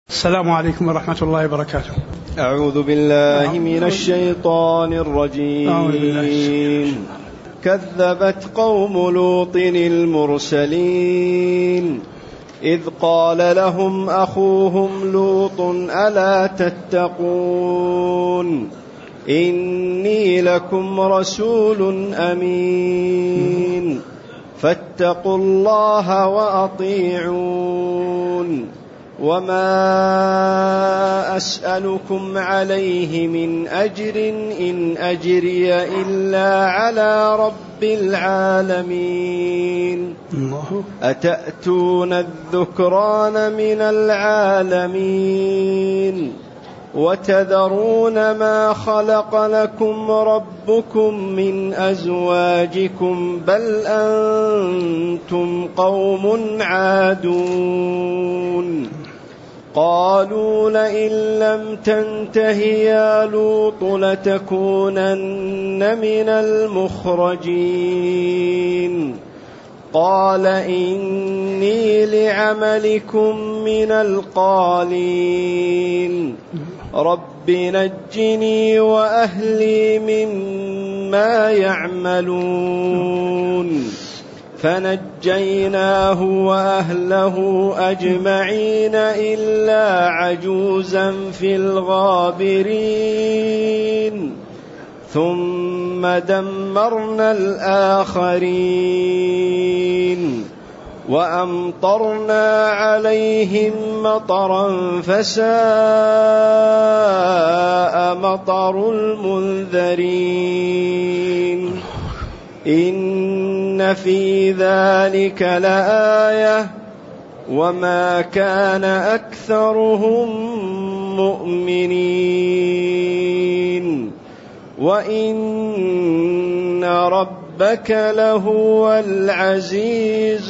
السلام عليكم ورحمة الله وبركاته. أعوذ بالله من الشيطان الرجيم. كذبت قوم لوط المرسلين إذ قال لهم أخوهم لوط ألا تتقون إني لكم رسول أمين فاتقوا الله وأطيعون وما أسألكم عليه من أجر إن أجري إلا على رب العالمين أتأتون الذكران من العالمين وتذرون ما خلق لكم ربكم من أزواجكم بل أنتم قوم عادون قالوا لئن لم تنته يا لوط لتكونن من المخرجين قال إني لعملكم من القالين رب نجني وأهلي مما يعملون فنجيناه وأهله أجمعين إلا عجوزا في الغابرين ثم دمرنا الآخرين وأمطرنا عليهم مطرا فساء مطر المنذرين إن في ذلك لآية وما كان أكثرهم مؤمنين وإن ربك لهو العزيز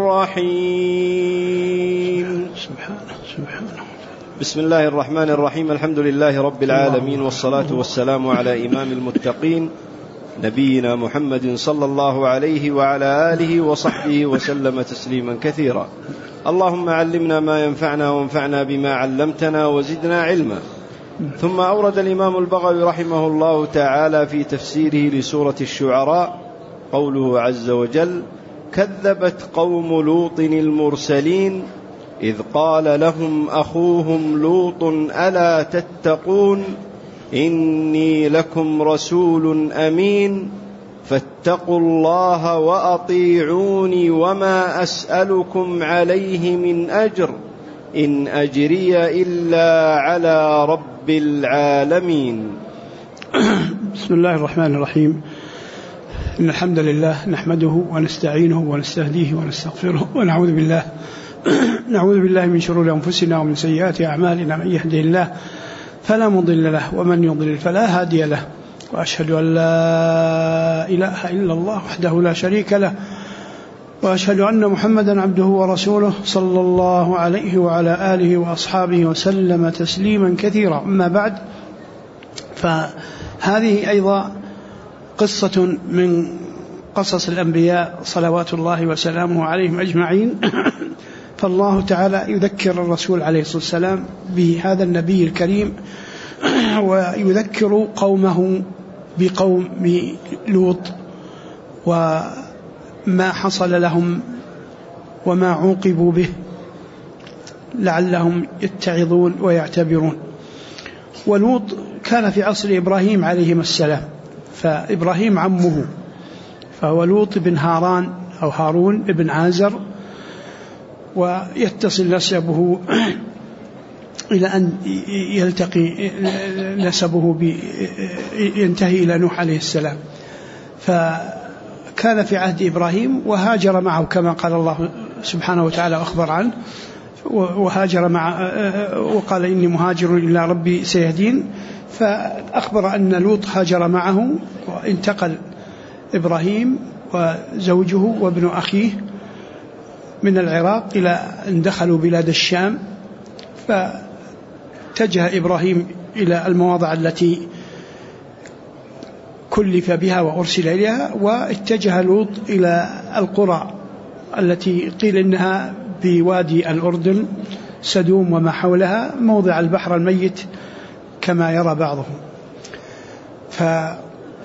الرحيم. سبحانه. بسم الله الرحمن الرحيم. الحمد لله رب العالمين والصلاة والسلام على إمام المتقين نبينا محمد صلى الله عليه وعلى آله وصحبه وسلم تسليما كثيرا. اللهم علمنا ما ينفعنا وانفعنا بما علمتنا وزدنا علما. ثم أورد الإمام البغوي رحمه الله تعالى في تفسيره لسورة الشعراء قوله عز وجل كذبت قوم لوط المرسلين إذ قال لهم أخوهم لوط ألا تتقون إني لكم رسول أمين فاتقوا الله وأطيعوني وما أسألكم عليه من أجر إن أجري إلا على رب العالمين. بسم الله الرحمن الرحيم. إن الحمد لله نحمده ونستعينه ونستهديه ونستغفره ونعوذ بالله من شرور أنفسنا ومن سيئات أعمالنا من يهده الله فلا مضل له ومن يضلل فلا هادي له وأشهد أن لا إله إلا الله وحده لا شريك له وأشهد أن محمدا عبده ورسوله صلى الله عليه وعلى آله وأصحابه وسلم تسليما كثيرا. أما بعد، فهذه أيضا قصة من قصص الأنبياء صلوات الله وسلامه عليهم أجمعين. فالله تعالى يذكر الرسول عليه الصلاة والسلام بهذا النبي الكريم ويذكر قومه بقوم لوط وما حصل لهم وما عوقبوا به لعلهم يتعظون ويعتبرون. ولوط كان في عصر إبراهيم عليهما السلام، فإبراهيم عمه، فهو لوط بن هاران أو هارون بن عازر، ويتصل نسبه إلى أن يلتقي نسبه ينتهي إلى نوح عليه السلام. فكان في عهد إبراهيم وهاجر معه كما قال الله سبحانه وتعالى أخبر عنه، وهاجر مع وقال إني مهاجر إلى ربي سيهدين. فأخبر أن لوط هاجر معه، وانتقل إبراهيم وزوجه وابن أخيه من العراق إلى أن دخلوا بلاد الشام. فاتجه إبراهيم إلى المواضع التي كلف بها وأرسل إليها، واتجه لوط إلى القرى التي قيل إنها بوادي الأردن سدوم وما حولها موضع البحر الميت كما يرى بعضهم. فالله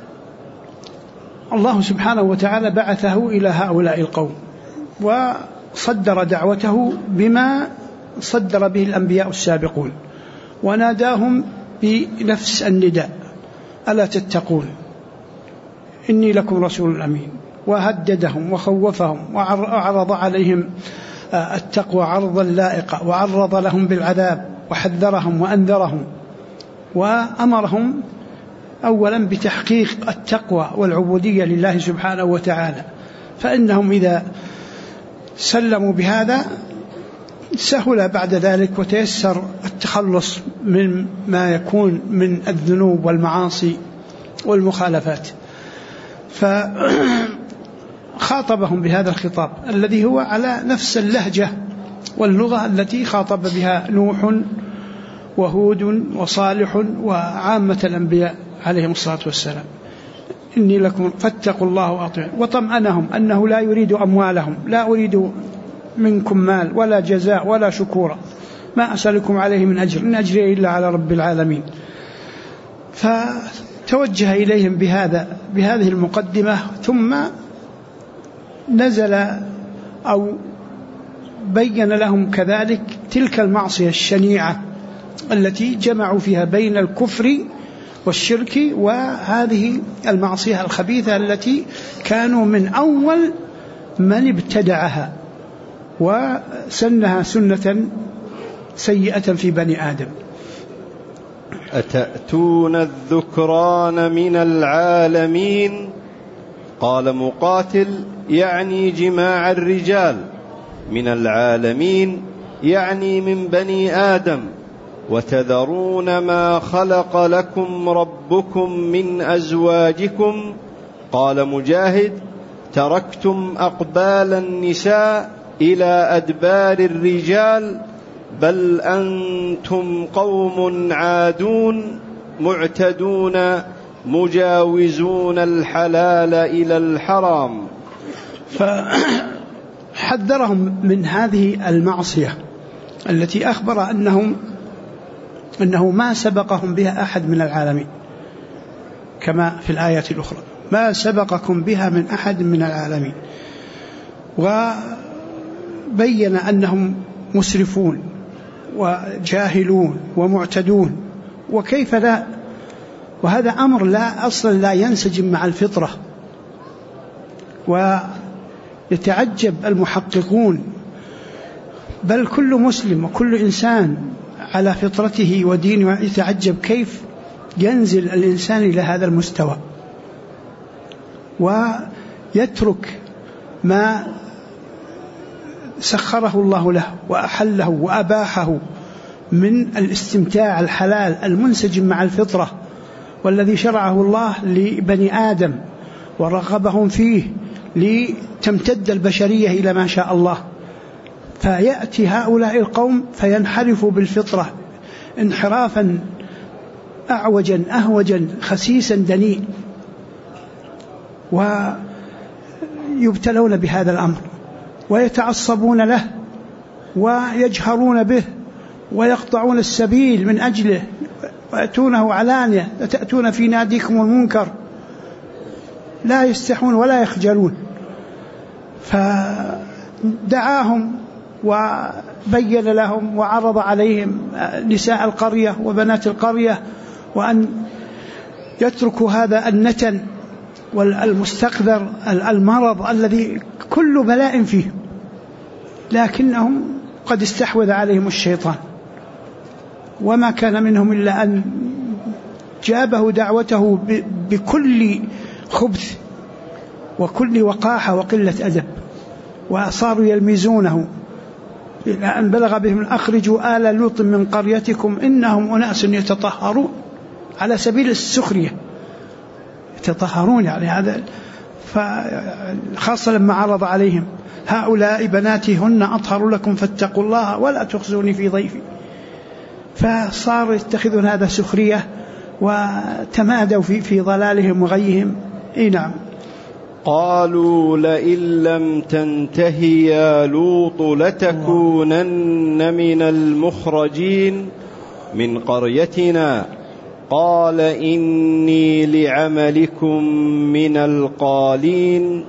سبحانه وتعالى بعثه إلى هؤلاء القوم وصدر دعوته بما صدر به الأنبياء السابقون، وناداهم بنفس النداء: ألا تتقون إني لكم رسول أمين. وهددهم وخوفهم وعرض عليهم التقوى عرضا لائقا، وعرض لهم بالعذاب، وحذرهم وأنذرهم، وأمرهم أولا بتحقيق التقوى والعبودية لله سبحانه وتعالى، فإنهم إذا سلموا بهذا سهل بعد ذلك وتيسر التخلص من ما يكون من الذنوب والمعاصي والمخالفات. فخاطبهم بهذا الخطاب الذي هو على نفس اللهجة واللغة التي خاطب بها نوح وهود وصالح وعامة الأنبياء عليهم الصلاة والسلام: إني لكم فاتقوا الله وأطيعون. وطمأنهم أنه لا يريد أموالهم، لا أريد منكم مال ولا جزاء ولا شكورا، ما أسألكم عليه من أجر، إن أجري إلا على رب العالمين. فتوجه إليهم بهذه المقدمة، ثم نزل أو بين لهم كذلك تلك المعصية الشنيعة التي جمعوا فيها بين الكفر والشرك وهذه المعصية الخبيثة التي كانوا من أول من ابتدعها وسنها سنة سيئة في بني آدم. أتأتون الذكران من العالمين؟ قال مقاتل: يعني جماع الرجال. من العالمين يعني من بني آدم. وتذرون ما خلق لكم ربكم من أزواجكم. قال مجاهد: تركتم أقبال النساء إلى أدبار الرجال، بل أنتم قوم عادون معتدون مجاوزون الحلال إلى الحرام. فحذرهم من هذه المعصية التي أخبر أنه ما سبقهم بها أحد من العالمين، كما في الآية الأخرى: ما سبقكم بها من أحد من العالمين. وبين أنهم مسرفون وجاهلون ومعتدون، وكيف لا، وهذا أمر لا أصلا لا ينسجم مع الفطرة. ويتعجب المحققون، بل كل مسلم وكل إنسان على فطرته ودينه يتعجب كيف ينزل الإنسان إلى هذا المستوى ويترك ما سخره الله له وأحله وأباحه من الاستمتاع الحلال المنسجم مع الفطرة، والذي شرعه الله لبني آدم ورغبهم فيه لتمتد البشرية إلى ما شاء الله. فيأتي هؤلاء القوم فينحرفوا بالفطرة انحرافا أعوجا أهوجا خسيسا دنيء، ويبتلون بهذا الأمر ويتعصبون له ويجهرون به ويقطعون السبيل من أجله ويأتونه علانية: تأتون في ناديكم المنكر، لا يستحون ولا يخجلون. فدعاهم وبين لهم وعرض عليهم نساء القرية وبنات القرية، وأن يتركوا هذا النتن والمستقذر المرض الذي كل بلاء فيه، لكنهم قد استحوذ عليهم الشيطان، وما كان منهم إلا أن جابه دعوته بكل خبث وكل وقاحة وقلة أدب، وصاروا يلمزونه إلى أن بلغ بهم: أخرجوا آل لوط من قريتكم إنهم أناس يتطهرون، على سبيل السخرية، يتطهرون يعني هذا. خاصة لما عرض عليهم: هؤلاء بناتي هن أطهر لكم فاتقوا الله ولا تخزوني في ضيفي. فصاروا يتخذون هذا سخرية وتمادوا في ضلالهم وغيهم. نعم. قالوا لئن لم تنته يا لوط لتكونن من المخرجين من قريتنا قال إني لعملكم من القالين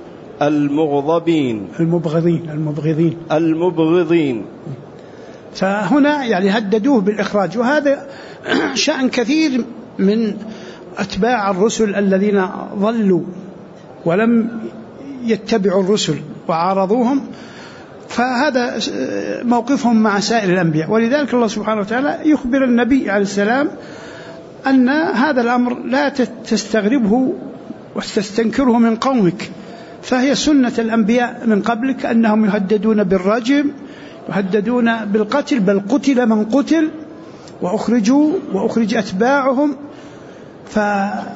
المبغضين. فهنا يعني هددوه بالإخراج، وهذا شأن كثير من أتباع الرسل الذين ضلوا ولم يتبعوا الرسل وعارضوهم، فهذا موقفهم مع سائر الأنبياء. ولذلك الله سبحانه وتعالى يخبر النبي عليه السلام أن هذا الأمر لا تستغربه وتستنكره من قومك، فهي سنة الأنبياء من قبلك أنهم يهددون بالرجم، يهددون بالقتل، بل قتل من قتل وأخرج أتباعهم. فكن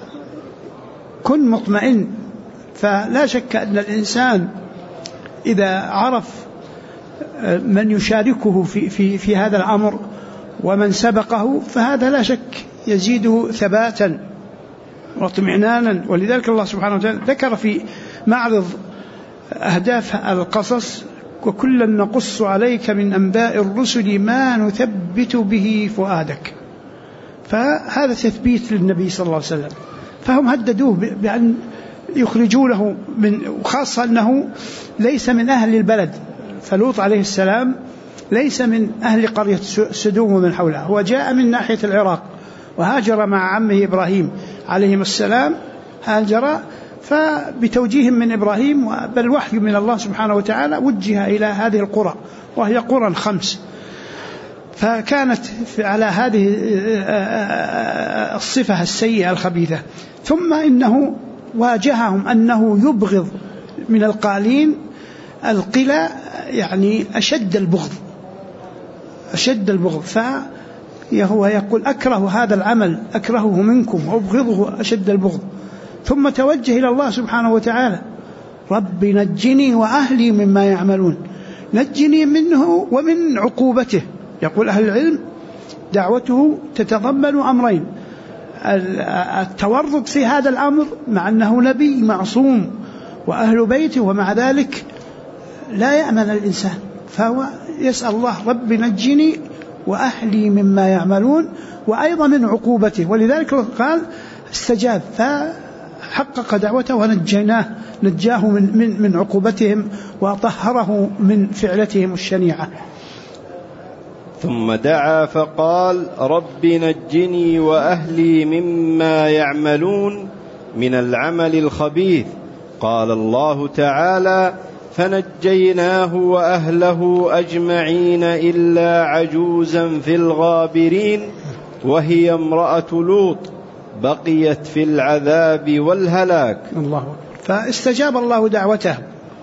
مطمئن، فلا شك أن الإنسان إذا عرف من يشاركه في هذا الأمر ومن سبقه فهذا لا شك يزيده ثباتا واطمئنانا. ولذلك الله سبحانه وتعالى ذكر في معرض أهداف القصص: وكلا نقص عليك من أنباء الرسل ما نثبت به فؤادك. فهذا تثبيت للنبي صلى الله عليه وسلم، فهم هددوه بأن يخرجونه وخاصة أنه ليس من أهل البلد، فلوط عليه السلام ليس من أهل قرية سدوم ومن حولها، هو جاء من ناحية العراق وهاجر مع عمه إبراهيم عليهم السلام، هاجر فبتوجيه من إبراهيم بل وحي من الله سبحانه وتعالى وجه إلى هذه القرى، وهي قرى 5، فكانت على هذه الصفة السيئة الخبيثة. ثم إنه واجههم أنه يبغض من القالين القلى، يعني أشد البغض، فهو يقول أكره هذا العمل، أكرهه منكم وأبغضه أشد البغض. ثم توجه إلى الله سبحانه وتعالى: رب نجني وأهلي مما يعملون، نجني منه ومن عقوبته. يقول أهل العلم دعوته تتضمن أمرين: التورط في هذا الأمر مع أنه نبي معصوم وأهل بيته، ومع ذلك لا يأمن الإنسان، فهو يسأل الله: رب نجني وأهلي مما يعملون، وأيضا من عقوبته. ولذلك قال استجاب فحقق دعوته ونجاه من عقوبتهم وطهره من فعلتهم الشنيعة. ثم دعا فقال: رب نجني وأهلي مما يعملون من العمل الخبيث. قال الله تعالى: فنجيناه وأهله أجمعين إلا عجوزا في الغابرين وهي امرأة لوط بقيت في العذاب والهلاك. الله. فاستجاب الله دعوته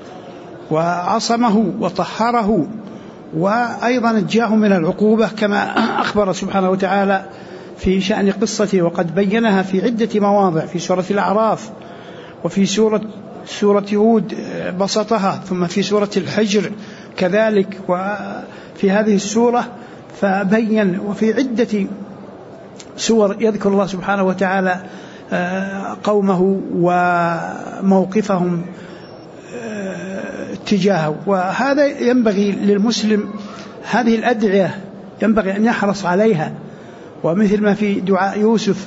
وعصمه وطهره، وأيضا نجاه من العقوبة كما أخبر سبحانه وتعالى في شأن قصته، وقد بينها في عدة مواضع في سورة الأعراف، وفي سورة هود بسطها، ثم في سورة الحجر كذلك، وفي هذه السورة فبين، وفي عدة سور يذكر الله سبحانه وتعالى قومه وموقفهم تجاهه. وهذا ينبغي للمسلم، هذه الأدعية ينبغي أن يحرص عليها، ومثل ما في دعاء يوسف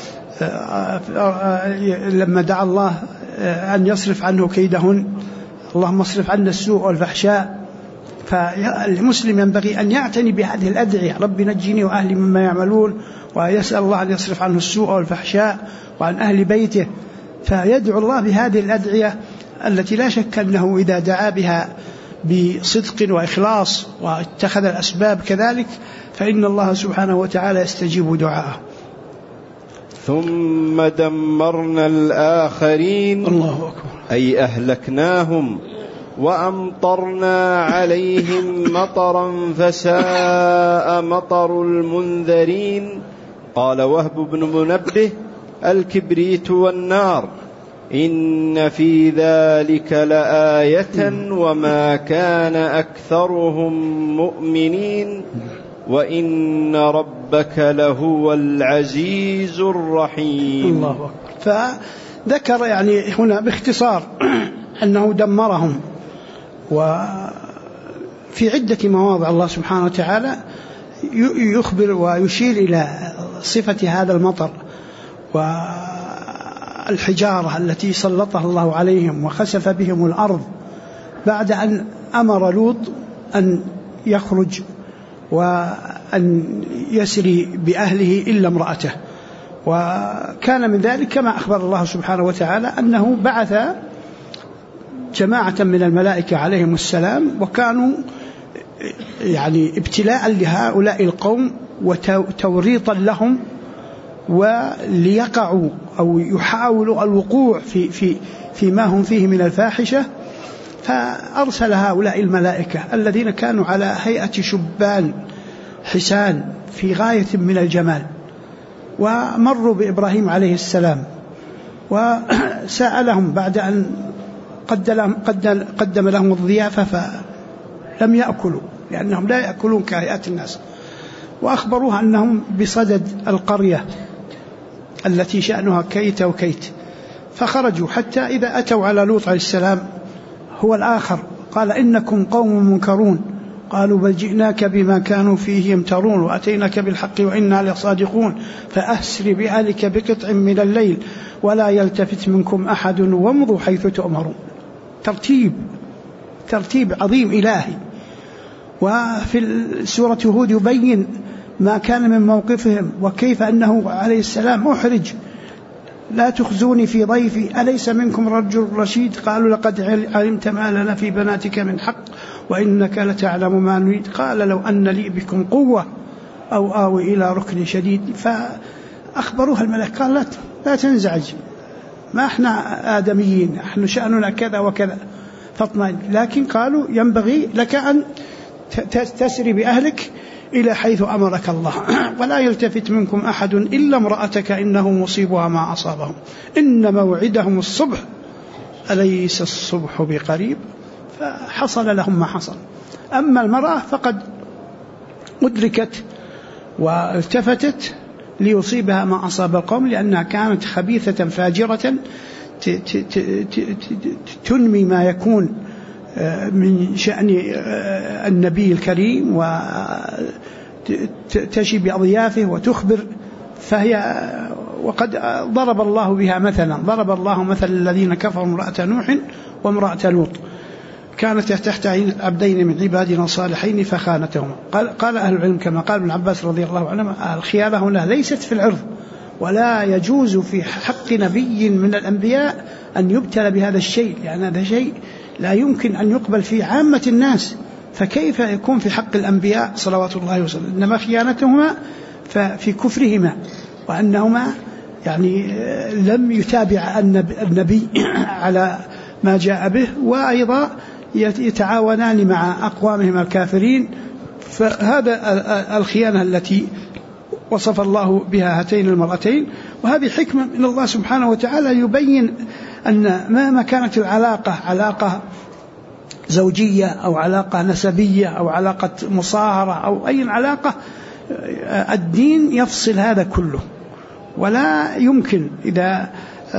لما دعا الله أن يصرف عنه كيدهن: اللهم اصرف عنا السوء والفحشاء. فالمسلم ينبغي أن يعتني بهذه الأدعية: رب نجني وأهلي مما يعملون، ويسأل الله أن يصرف عنه السوء والفحشاء وعن أهل بيته. فيدعو الله بهذه الأدعية التي لا شك أنه إذا دعا بها بصدق وإخلاص واتخذ الأسباب كذلك فإن الله سبحانه وتعالى يستجيب دعاءه. ثم دمرنا الآخرين. الله أكبر. أي أهلكناهم وأمطرنا عليهم مطرا فساء مطر المنذرين. قال وهب بن منبه: الكبريت والنار، إن في ذلك لآية وما كان أكثرهم مؤمنين وإن ربك لهو العزيز الرحيم. الله أكبر. ذكر يعني هنا باختصار أنه دمرهم، وفي عدة مواضع الله سبحانه وتعالى يخبر ويشير إلى صفة هذا المطر والحجارة التي سلطها الله عليهم وخسف بهم الأرض، بعد أن أمر لوط أن يخرج وأن يسري بأهله إلا امرأته. وكان من ذلك كما أخبر الله سبحانه وتعالى أنه بعث جماعة من الملائكة عليهم السلام، وكانوا يعني ابتلاء لهؤلاء القوم وتوريطا لهم، وليقعوا أو يحاولوا الوقوع في ما هم فيه من الفاحشة. فأرسل هؤلاء الملائكة الذين كانوا على هيئة شبان حسان في غاية من الجمال، ومروا بإبراهيم عليه السلام وسألهم بعد أن قدم لهم الضيافة فلم يأكلوا لأنهم لا يأكلون كهيئات الناس، وأخبروها أنهم بصدد القرية التي شأنها كيت وكيت، فخرجوا حتى إذا أتوا على لوط عليه السلام هو الآخر قال إنكم قوم منكرون، قالوا بل جئناك بما كانوا فيه يمترون وأتيناك بالحق وإنا لصادقون، فأسر بأهلك بقطع من الليل ولا يلتفت منكم أحد وامضوا حيث تؤمرون. ترتيب عظيم إلهي. وفي سورة هود يبين ما كان من موقفهم وكيف أنه عليه السلام أحرج، لا تخزوني في ضيفي أليس منكم رجل رشيد، قالوا لقد علمت ما لنا في بناتك من حق وإنك لتعلم ما نريد، قال لو أن لي بكم قوة أو آوي إلى ركن شديد. فأخبروها الملك قال لا تنزعج، ما احنا آدميين، نحن شأننا كذا وكذا فاطمئن، لكن قالوا ينبغي لك أن تسري بأهلك إلى حيث أمرك الله ولا يلتفت منكم أحد إلا امرأتك إنه مصيبها ما أصابهم إن موعدهم الصبح أليس الصبح بقريب. فحصل لهم ما حصل. أما المرأة فقد أدركت والتفتت ليصيبها ما أصاب القوم، لأنها كانت خبيثة فاجرة تنمي ما يكون من شأن النبي الكريم وتشي بأضيافه وتخبر. وقد ضرب الله بها مثلا، ضرب الله مثل الذين كفروا امرأة نوح وامرأة لوط كانت تحت عبدين من عبادنا صالحين فخانتهما. قال أهل العلم كما قال ابن عباس رضي الله عنهما الخيانة هنا ليست في العرض، ولا يجوز في حق نبي من الأنبياء أن يبتلى بهذا الشيء، لأن هذا شيء لا يمكن أن يقبل في عامة الناس، فكيف يكون في حق الأنبياء صلوات الله وسلم؟ إنما خيانتهما في كفرهما، وأنهما يعني لم يتابع النبي على ما جاء به، وأيضا يتعاونان مع أقوامهم الكافرين. فهذا الخيانة التي وصف الله بها هاتين المرأتين، وهذه حكمة من الله سبحانه وتعالى يبين أن مهما كانت العلاقة علاقة زوجية أو علاقة نسبية أو علاقة مصاهرة أو أي علاقة، الدين يفصل هذا كله، ولا يمكن إذا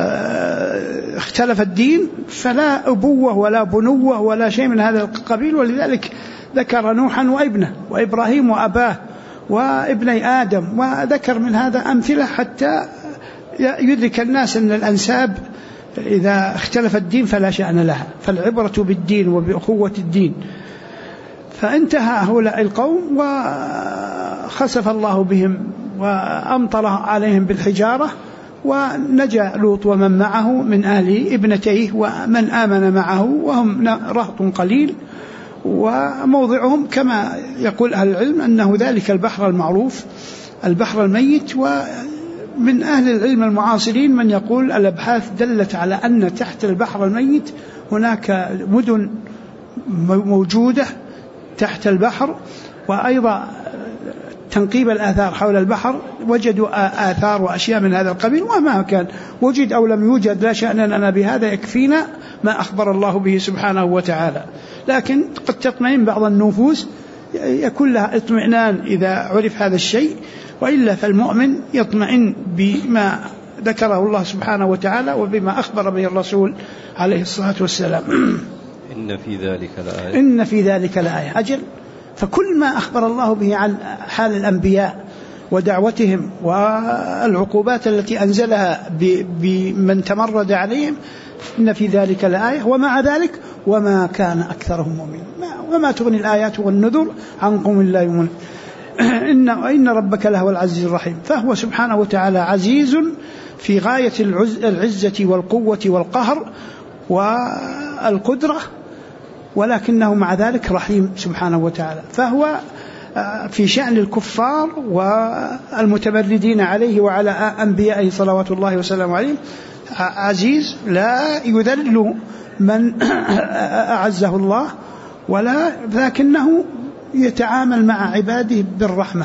اختلف الدين فلا أبوة ولا بنوة ولا شيء من هذا القبيل. ولذلك ذكر نوحا وابنه وإبراهيم وأباه وابني آدم، وذكر من هذا أمثلة حتى يدرك الناس أن الأنساب إذا اختلف الدين فلا شأن لها، فالعبرة بالدين وبأخوة الدين. فانتهى هؤلاء القوم وخسف الله بهم وأمطر عليهم بالحجارة، ونجا لوط ومن معه من أهل ابنتيه ومن آمن معه وهم رهط قليل. وموضعهم كما يقول أهل العلم أنه ذلك البحر المعروف البحر الميت. ومن أهل العلم المعاصرين من يقول الأبحاث دلت على أن تحت البحر الميت هناك مدن موجودة تحت البحر، وأيضا تنقيب الآثار حول البحر وجدوا آثار وأشياء من هذا القبيل. وما كان وجد أو لم يوجد لا شأن لنا بهذا، يكفينا ما أخبر الله به سبحانه وتعالى. لكن قد تطمئن بعض النفوس، يكون لها اطمئنان إذا عرف هذا الشيء، وإلا فالمؤمن يطمئن بما ذكره الله سبحانه وتعالى وبما أخبر به الرسول عليه الصلاة والسلام. إن في ذلك لآية أجل. فكل ما أخبر الله به عن حال الأنبياء ودعوتهم والعقوبات التي أنزلها بمن تمرد عليهم إن في ذلك لآية. ومع ذلك وما كان أكثرهم مؤمنين، وما تغني الآيات والنذر عن قوم لا يؤمنون. إن ربك لهو العزيز الرحيم. فهو سبحانه وتعالى عزيز في غاية العزة والقوة والقهر والقدرة، ولكنه مع ذلك رحيم سبحانه وتعالى. فهو في شأن الكفار والمتمردين عليه وعلى أنبيائه صلوات الله وسلامه عليهم عزيز لا يذل من أعزه الله، لكنه يتعامل مع عباده بالرحمة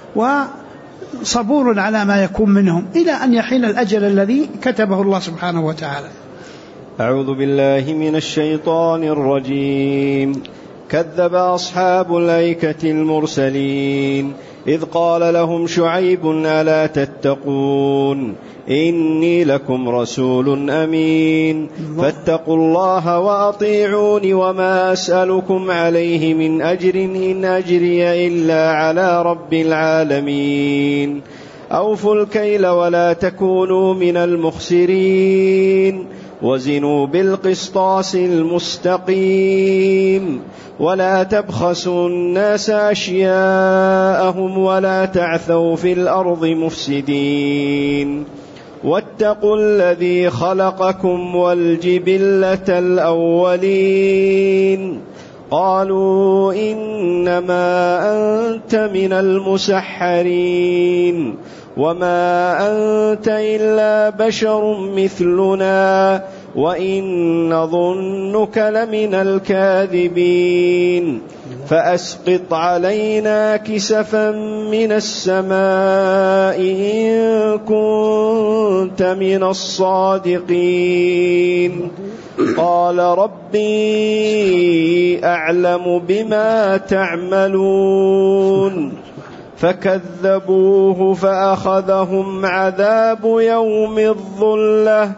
وصبور على ما يكون منهم إلى أن يحين الأجل الذي كتبه الله سبحانه وتعالى. أعوذ بالله من الشيطان الرجيم. كذب أصحاب الأيكة المرسلين إذ قال لهم شعيب ألا تتقون إني لكم رسول أمين فاتقوا الله وأطيعون وما أسألكم عليه من أجر إن أجري إلا على رب العالمين أوفوا الكيل ولا تكونوا من المخسرين وزنوا بالقسطاس المستقيم ولا تبخسوا الناس أشياءهم ولا تعثوا في الأرض مفسدين واتقوا الذي خلقكم والجبلة الأولين قالوا إنما أنت من المسحرين وما أنت إلا بشر مثلنا وإن نظنك لمن الكاذبين فأسقط علينا كسفا من السماء إن كنت من الصادقين قال ربي أعلم بما تعملون فكذبوه فأخذهم عذاب يوم الظلة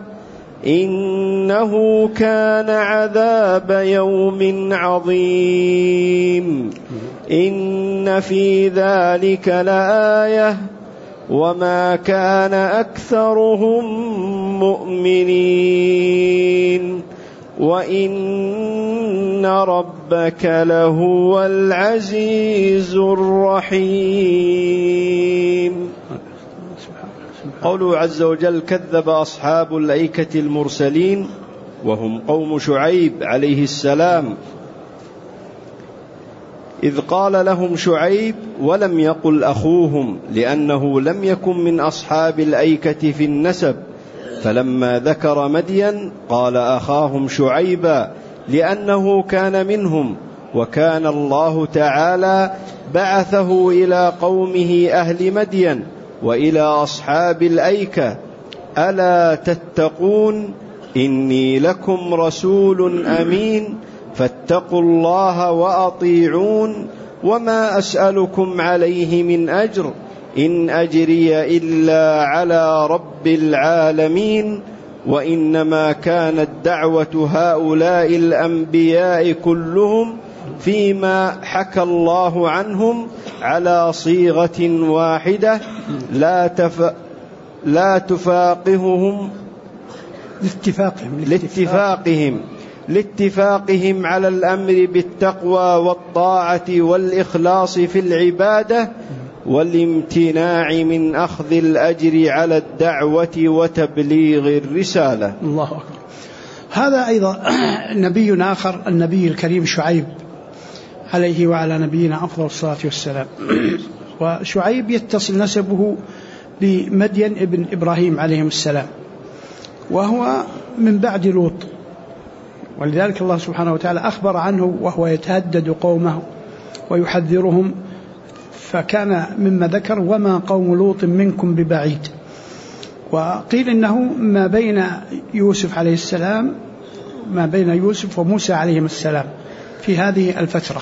إنه كان عذاب يوم عظيم إن في ذلك لآية وما كان أكثرهم مؤمنين وإن ربك لهو العزيز الرحيم. قوله عز وجل كذب أصحاب الأيكة المرسلين وهم قوم شعيب عليه السلام إذ قال لهم شعيب ولم يقل أخوهم لأنه لم يكن من أصحاب الأيكة في النسب فلما ذكر مدين قال أخاهم شعيبا لأنه كان منهم وكان الله تعالى بعثه إلى قومه أهل مدين وإلى أصحاب الأيكة ألا تتقون إني لكم رسول أمين فاتقوا الله وأطيعون وما أسألكم عليه من أجر إن أجري إلا على رب العالمين وإنما كانت دعوة هؤلاء الأنبياء كلهم فيما حكى الله عنهم على صيغة واحدة لا تفاقههم لاتفاقهم على الأمر بالتقوى والطاعة والإخلاص في العبادة والامتناع من أخذ الأجر على الدعوة وتبليغ الرسالة. الله أكبر. هذا أيضا نبي آخر النبي الكريم شعيب عليه وعلى نبينا أفضل الصلاة والسلام. وشعيب يتصل نسبه بمدين ابن إبراهيم عليهم السلام وهو من بعد لوط، ولذلك الله سبحانه وتعالى أخبر عنه وهو يتهدد قومه ويحذرهم، فكان مما ذكر وما قوم لوط منكم ببعيد. وقيل إنه ما بين يوسف عليه السلام ما بين يوسف وموسى عليهم السلام في هذه الفترة.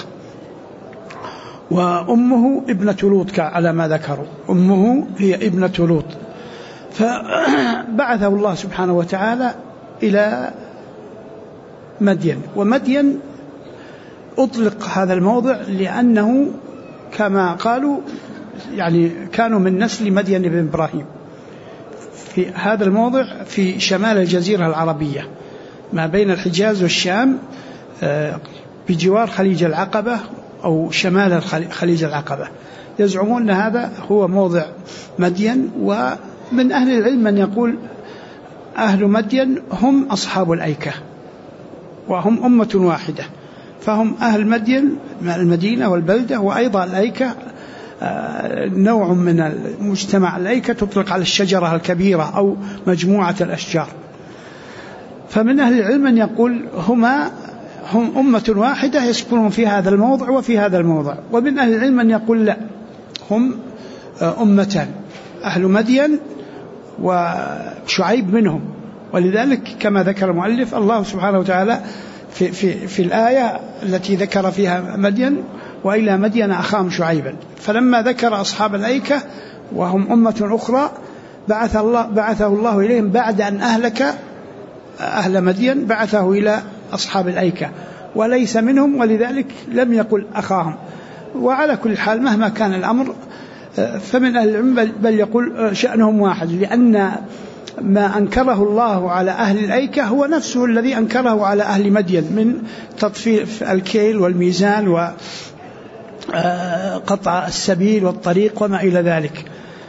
وأمه ابنة لوط على ما ذكروا، أمه هي ابنة لوط. فبعثه الله سبحانه وتعالى إلى مدين. ومدين أطلق هذا الموضع لأنه كما قالوا يعني كانوا من نسل مدين بن إبراهيم. في هذا الموضع في شمال الجزيرة العربية ما بين الحجاز والشام بجوار خليج العقبة أو شمال خليج العقبة. يزعمون أن هذا هو موضع مدين. ومن أهل العلم من يقول أهل مدين هم أصحاب الأيكة وهم أمة واحدة، فهم أهل مدين المدينة والبلدة، وأيضا الأيكة نوع من المجتمع. الأيكة تطلق على الشجرة الكبيرة أو مجموعة الأشجار. فمن أهل العلم من يقول هم أمة واحدة يسكنون في هذا الموضع وفي هذا الموضع. ومن أهل العلم من يقول لا، هم أمتان، أهل مدين وشعيب منهم. ولذلك كما ذكر المؤلف الله سبحانه وتعالى في الآية التي ذكر فيها مدين وإلى مدين أخاهم شعيبا، فلما ذكر أصحاب الأيكة وهم أمة أخرى بعثه الله إليهم بعد أن أهلك أهل مدين، بعثه إلى أصحاب الأيكة وليس منهم، ولذلك لم يقل أخاهم. وعلى كل حال مهما كان الأمر فمن أهل العلم بل يقول شأنهم واحد، لأن ما أنكره الله على أهل الأيكة هو نفسه الذي أنكره على أهل مدين من تطفيف الكيل والميزان وقطع السبيل والطريق وما إلى ذلك.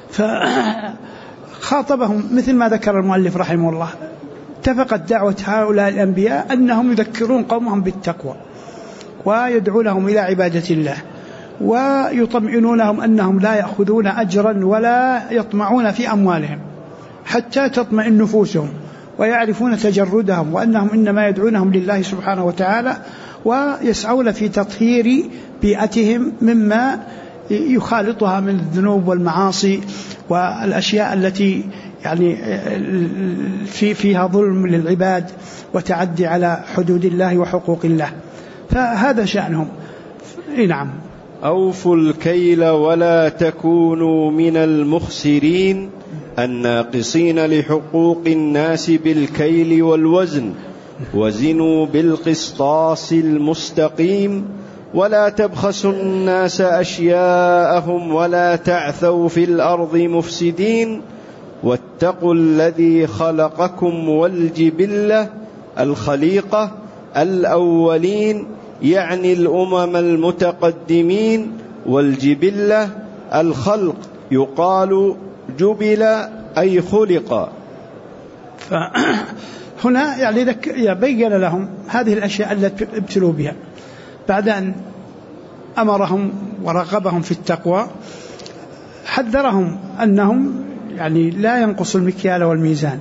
فخاطبهم مثل ما ذكر المؤلف رحمه الله. اتفقت دعوة هؤلاء الأنبياء أنهم يذكرون قومهم بالتقوى ويدعونهم إلى عبادة الله ويطمئنونهم أنهم لا يأخذون أجرا ولا يطمعون في أموالهم حتى تطمئن نفوسهم، ويعرفون تجردهم وأنهم إنما يدعونهم لله سبحانه وتعالى، ويسعون في تطهير بيئتهم مما يخالطها من الذنوب والمعاصي والأشياء التي يعني فيها ظلم للعباد وتعدي على حدود الله وحقوق الله. فهذا شأنهم. نعم. أوفوا الكيل ولا تكونوا من المخسرين الناقصين لحقوق الناس بالكيل والوزن وزنوا بالقسطاس المستقيم ولا تبخسوا الناس أشياءهم ولا تعثوا في الأرض مفسدين واتقوا الذي خلقكم والجبلة الخليقة الأولين، يعني الأمم المتقدمين، والجبلة الخلق يقال جبل أي خلق. فهنا يعني يبين لهم هذه الأشياء التي ابتلوا بها بعد أن أمرهم ورغبهم في التقوى، حذرهم أنهم يعني لا ينقص المكيال والميزان،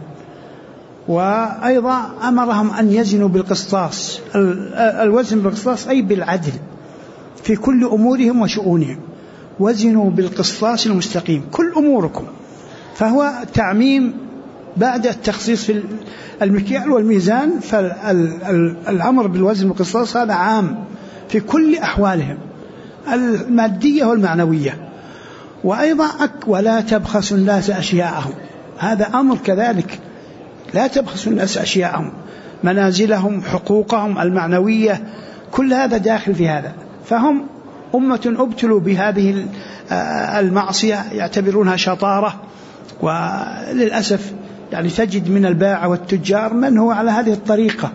وأيضا أمرهم أن يزنوا بالقسطاس. الوزن بالقسطاس أي بالعدل في كل أمورهم وشؤونهم. وزنوا بالقسطاس المستقيم كل أموركم، فهو تعميم بعد التخصيص في المكيال والميزان. فالأمر بالوزن بالقسطاس هذا عام في كل أحوالهم المادية والمعنوية. وأيضا ولا تبخسوا الناس أشياءهم، هذا أمر كذلك، لا تبخسوا الناس أشياءهم، منازلهم، حقوقهم المعنوية، كل هذا داخل في هذا. فهم أمة ابتلوا بهذه المعصية يعتبرونها شطارة. وللأسف يعني تجد من الباعة والتجار من هو على هذه الطريقة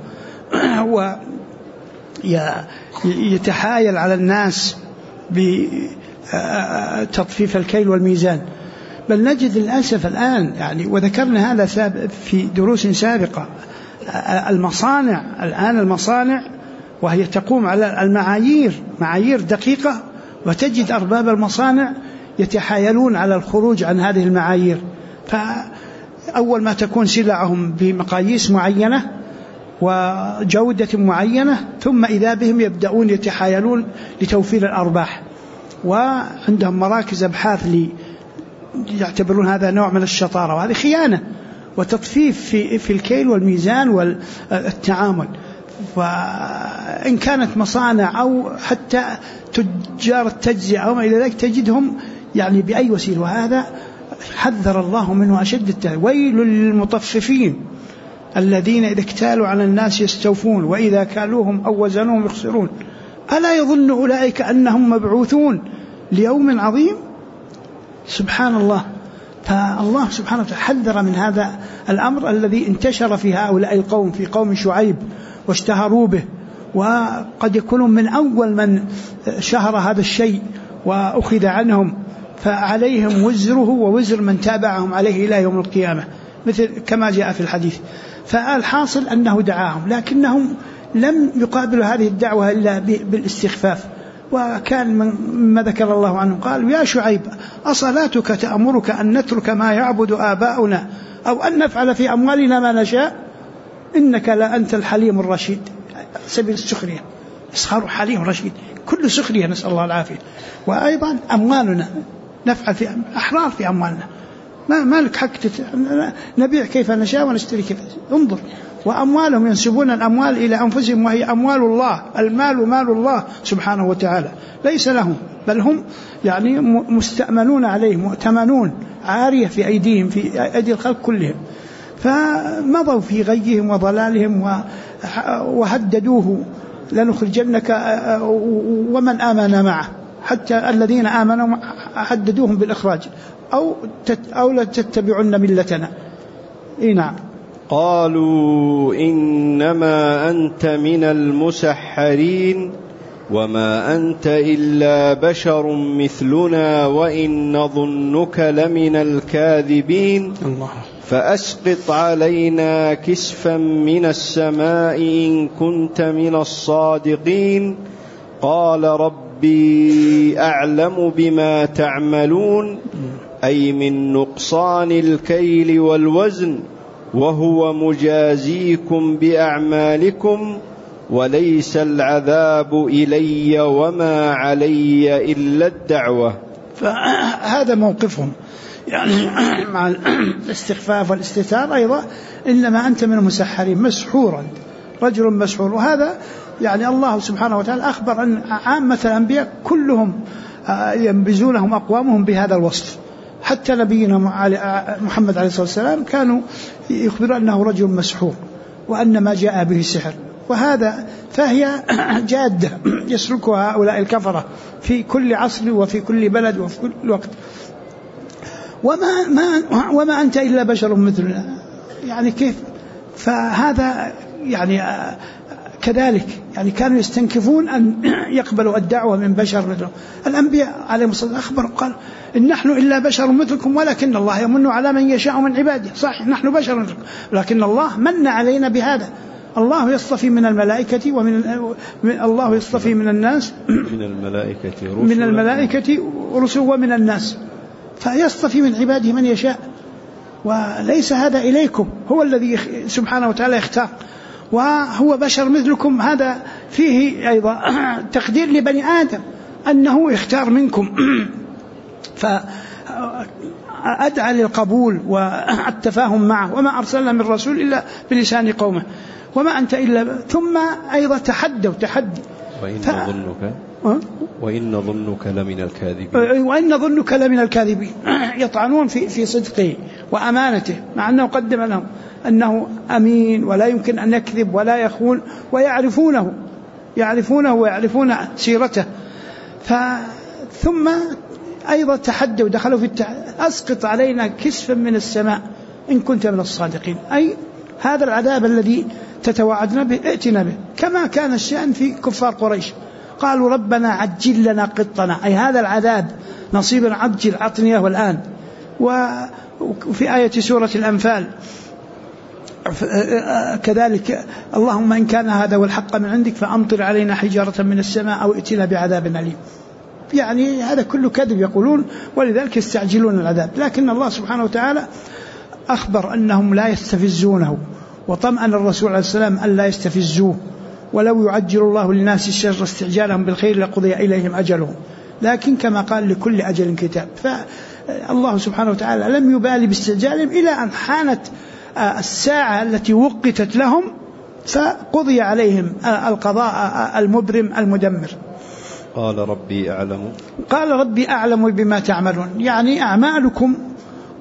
ويتحايل على الناس بتطفيف الكيل والميزان. بل نجد للأسف الآن يعني، وذكرنا هذا في دروس سابقة، المصانع الآن، المصانع وهي تقوم على معايير دقيقة، وتجد أرباب المصانع يتحايلون على الخروج عن هذه المعايير. فأول ما تكون سلعهم بمقاييس معينة وجودة معينة، ثم إذا بهم يبدأون يتحايلون لتوفير الأرباح، وعندهم مراكز أبحاث يعتبرون هذا نوع من الشطارة، وهذه خيانة وتطفيف في الكيل والميزان والتعامل. وإن كانت مصانع أو حتى تجار التجزئة أو ما إلى ذلك تجدهم يعني بأي وسيلة، وهذا حذر الله منه أشد التحذير. ويل للمطففين الذين إذا اكتالوا على الناس يستوفون وإذا كالوهم أو وزنوهم يخسرون ألا يظن أولئك أنهم مبعوثون ليوم عظيم. سبحان الله. فالله سبحانه وتعالى حذر من هذا الأمر الذي انتشر في هؤلاء القوم، في قوم شعيب واشتهروا به، وقد يكونون من أول من شهر هذا الشيء وأخذ عنهم، فعليهم وزره ووزر من تابعهم عليه إلى يوم القيامة، مثل كما جاء في الحديث. فالحاصل أنه دعاهم، لكنهم لم يقابلوا هذه الدعوة إلا بالاستخفاف. وكان ما ذكر الله عنه قال: يا شعيب أصلاتك تأمرك أن نترك ما يعبد آباؤنا أو أن نفعل في أموالنا ما نشاء إنك لا أنت الحليم الرشيد. سبيل السخرية، إسخار حليم رشيد، كل سخرية، نسأل الله العافية. وأيضا أموالنا نفعل في أحرار في أموالنا، ما لك حق نبيع كيف نشاء ونشتري كيف. انظر، وأموالهم ينسبون الأموال إلى أنفسهم وهي أموال الله. المال مال الله سبحانه وتعالى، ليس لهم، بل هم يعني مستأمنون عليه، مؤتمنون، عارية في أيديهم، في أيدي الخلق كلهم. فمضوا في غيهم وضلالهم وهددوه لنخرجنك ومن آمن معه، حتى الذين آمنوا هددوهم بالإخراج أو لا تتبعن ملتنا. نعم. قالوا إنما أنت من المسحرين وما أنت إلا بشر مثلنا وإن نظنك لمن الكاذبين فأسقط علينا كسفا من السماء إن كنت من الصادقين. قال ربي أعلم بما تعملون، أي من نقصان الكيل والوزن، وهو مجازيكم بأعمالكم، وليس العذاب إلي وما علي إلا الدعوة. فهذا موقفهم يعني مع الاستخفاف والاستتار. أيضا إنما أنت من المسحرين، مسحورا، رجل مسحور. وهذا يعني الله سبحانه وتعالى أخبر أن عامة الأنبياء كلهم ينبذونهم أقوامهم بهذا الوصف. حتى نبينا محمد عليه الصلاة والسلام كانوا يخبرون أنه رجل مسحور وأن ما جاء به سحر. فهي جادة يسلكها هؤلاء الكفرة في كل عصر وفي كل بلد وفي كل وقت. وما أنت إلا بشر مثلنا، يعني كيف؟ فهذا يعني كذلك يعني كانوا يستنكفون أن يقبلوا الدعوة من بشر مثلهم. الأنبياء عليهم الصلاة والسلام أخبروا قال: إن نحن إلا بشر مثلكم ولكن الله يمن على من يشاء من عباده. صحيح نحن بشر مثلكم، لكن الله من علينا بهذا. الله يصطفي من الملائكة الله يصطفي من الناس، من الملائكة رسل ومن الناس، فيصطفي من عباده من يشاء، وليس هذا إليكم. هو الذي سبحانه وتعالى يختار، وهو بشر مثلكم. هذا فيه أيضا تقدير لبني آدم أنه يختار منكم. فأدعى للقبول والتفاهم معه. وما أرسلنا من رسول إلا بلسان قومه وما أنت إلا. ثم أيضا تحدي وإن ظنك لمن الكاذبين. وإن ظنك لمن الكاذبين. يطعنون في صدقه وأمانته، مع أنه قدم لهم أنه أمين ولا يمكن أن يكذب ولا يخون، ويعرفونه ويعرفون سيرته. ثم أيضا تحدوا ودخلوا في أسقط علينا كسفا من السماء إن كنت من الصادقين، أي هذا العذاب الذي تتوعدنا به ائتنا به، كما كان الشأن في كفار قريش. قالوا ربنا عجل لنا قطنا، أي هذا العذاب نصيبا عجل عطنيه والآن. وفي آية سورة الأنفال كذلك: اللهم إن كان هذا هو الحق من عندك فأمطر علينا حجارة من السماء أو ائتنا بعذاب أليم. يعني هذا كله كذب يقولون، ولذلك يستعجلون العذاب. لكن الله سبحانه وتعالى أخبر أنهم لا يستفزونه، وطمأن الرسول عليه السلام أن لا يستفزوه. ولو يعجل الله للناس الشر استعجالهم بالخير لقضي إليهم أجلهم، لكن كما قال لكل أجل كتاب. فالله سبحانه وتعالى لم يبالي باستعجالهم إلى أن حانت الساعة التي وقتت لهم، فقضي عليهم القضاء المبرم المدمر. قال ربي أعلم بما تعملون، يعني أعمالكم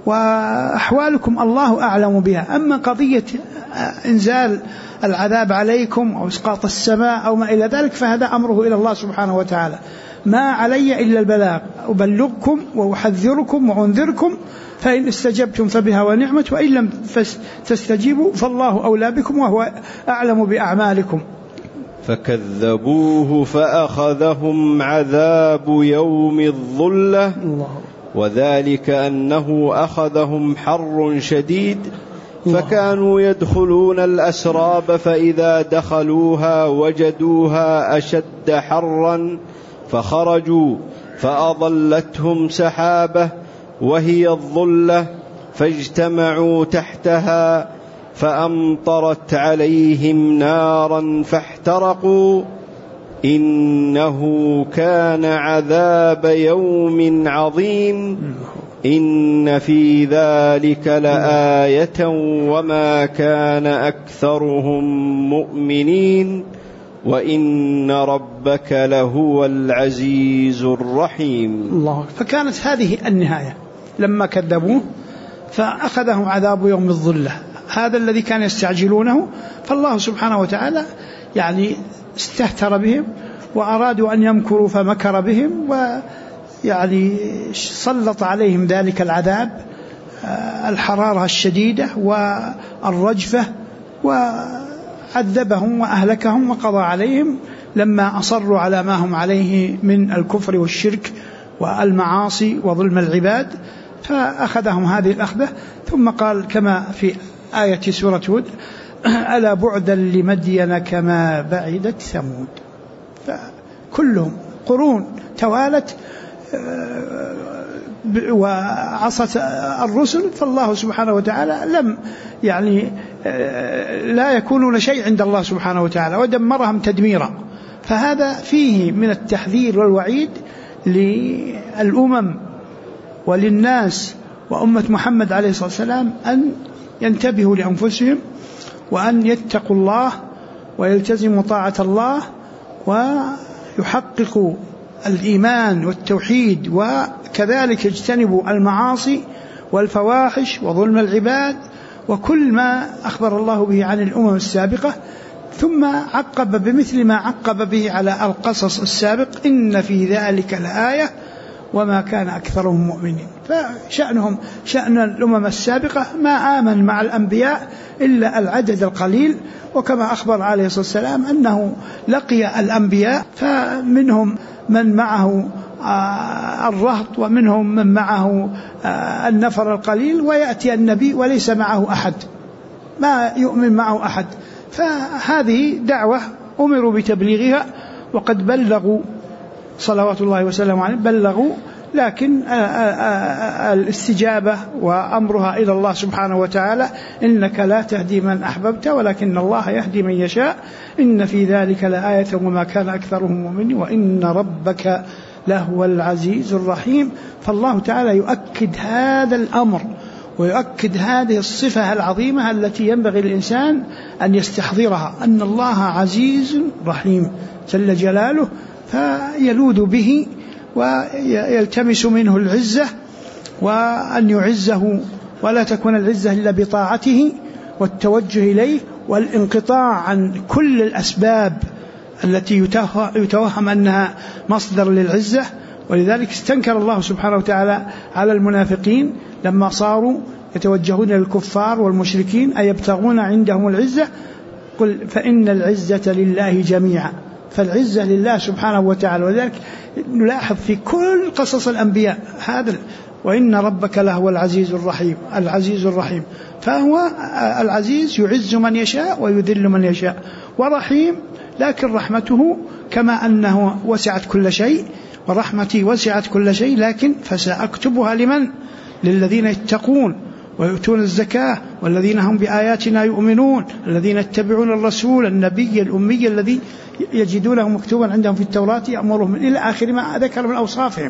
وأحوالكم الله أعلم بها. أما قضية إنزال العذاب عليكم أو إسقاط السماء أو ما إلى ذلك فهذا أمره إلى الله سبحانه وتعالى. ما علي إلا البلاغ، أبلغكم وأحذركم وأنذركم، فإن استجبتم فبها ونعمت، وإن لم تستجيبوا فالله أولى بكم وهو أعلم بأعمالكم. فكذبوه فأخذهم عذاب يوم الظلة، وذلك أنه أخذهم حر شديد، فكانوا يدخلون الأسراب فإذا دخلوها وجدوها أشد حرا، فخرجوا فأضلتهم سحابة وهي الظلة، فاجتمعوا تحتها فأمطرت عليهم نارا فاحترقوا. إنه كان عذاب يوم عظيم، إن في ذلك لآية وما كان أكثرهم مؤمنين وإن ربك لهو العزيز الرحيم. الله. فكانت هذه النهاية لما كذبوه فأخذهم عذاب يوم الظلة، هذا الذي كان يستعجلونه. فالله سبحانه وتعالى يعني استهتر بهم وأرادوا أن يمكروا فمكر بهم، ويعني سلط عليهم ذلك العذاب، الحرارة الشديدة والرجفة، وعذبهم وأهلكهم وقضى عليهم لما أصروا على ما هم عليه من الكفر والشرك والمعاصي وظلم العباد، فأخذهم هذه الأخذة. ثم قال كما في آية سورة هود: ألا بعدا لمدين كما بعدت ثمود. فكلهم قرون توالت وعصت الرسل، فالله سبحانه وتعالى لم يعني لا يكونون شيء عند الله سبحانه وتعالى ودمرهم تدميرا. فهذا فيه من التحذير والوعيد للأمم وللناس وأمة محمد عليه الصلاة والسلام أن ينتبهوا لأنفسهم وأن يتقوا الله ويلتزموا طاعة الله ويحققوا الإيمان والتوحيد، وكذلك يجتنبوا المعاصي والفواحش وظلم العباد وكل ما أخبر الله به عن الأمم السابقة. ثم عقب بمثل ما عقب به على القصص السابق: إن في ذلك لآية وما كان أكثرهم مؤمنين. فشأنهم شأن الأمم السابقة ما آمن مع الأنبياء إلا العدد القليل، وكما أخبر عليه الصلاة والسلام أنه لقي الأنبياء فمنهم من معه الرهط ومنهم من معه النفر القليل، ويأتي النبي وليس معه أحد، ما يؤمن معه أحد. فهذه دعوة أمروا بتبليغها وقد بلغوا صلوات الله وسلامه عليه، بلغوا، لكن الاستجابة وأمرها إلى الله سبحانه وتعالى: إنك لا تهدي من أحببت ولكن الله يهدي من يشاء، إن في ذلك لآية وما كان أكثرهم مؤمنين وإن ربك لهو العزيز الرحيم. فالله تعالى يؤكد هذا الأمر ويؤكد هذه الصفة العظيمة التي ينبغي الإنسان أن يستحضرها، أن الله عزيز رحيم جل جلاله، فيلوذ به ويلتمس منه العزة وأن يعزه، ولا تكون العزة إلا بطاعته والتوجه إليه والانقطاع عن كل الأسباب التي يتوهم أنها مصدر للعزة. ولذلك استنكر الله سبحانه وتعالى على المنافقين لما صاروا يتوجهون للكفار والمشركين: أيبتغون عندهم العزة؟ قل فإن العزة لله جميعا. فالعزة لله سبحانه وتعالى. ولذلك نلاحظ في كل قصص الأنبياء هذا: وإن ربك لهو العزيز الرحيم، العزيز الرحيم. فهو العزيز يعز من يشاء ويذل من يشاء، ورحيم، لكن رحمته كما أنه وسعت كل شيء، ورحمتي وسعت كل شيء، لكن فسأكتبها لمن؟ للذين يتقون ويؤتون الزكاة والذين هم بآياتنا يؤمنون، الذين يتبعون الرسول النبي الأمي الذي يجدونه مكتوبا عندهم في التوراة يأمرهم إلى آخر ما ذكر من أوصافهم.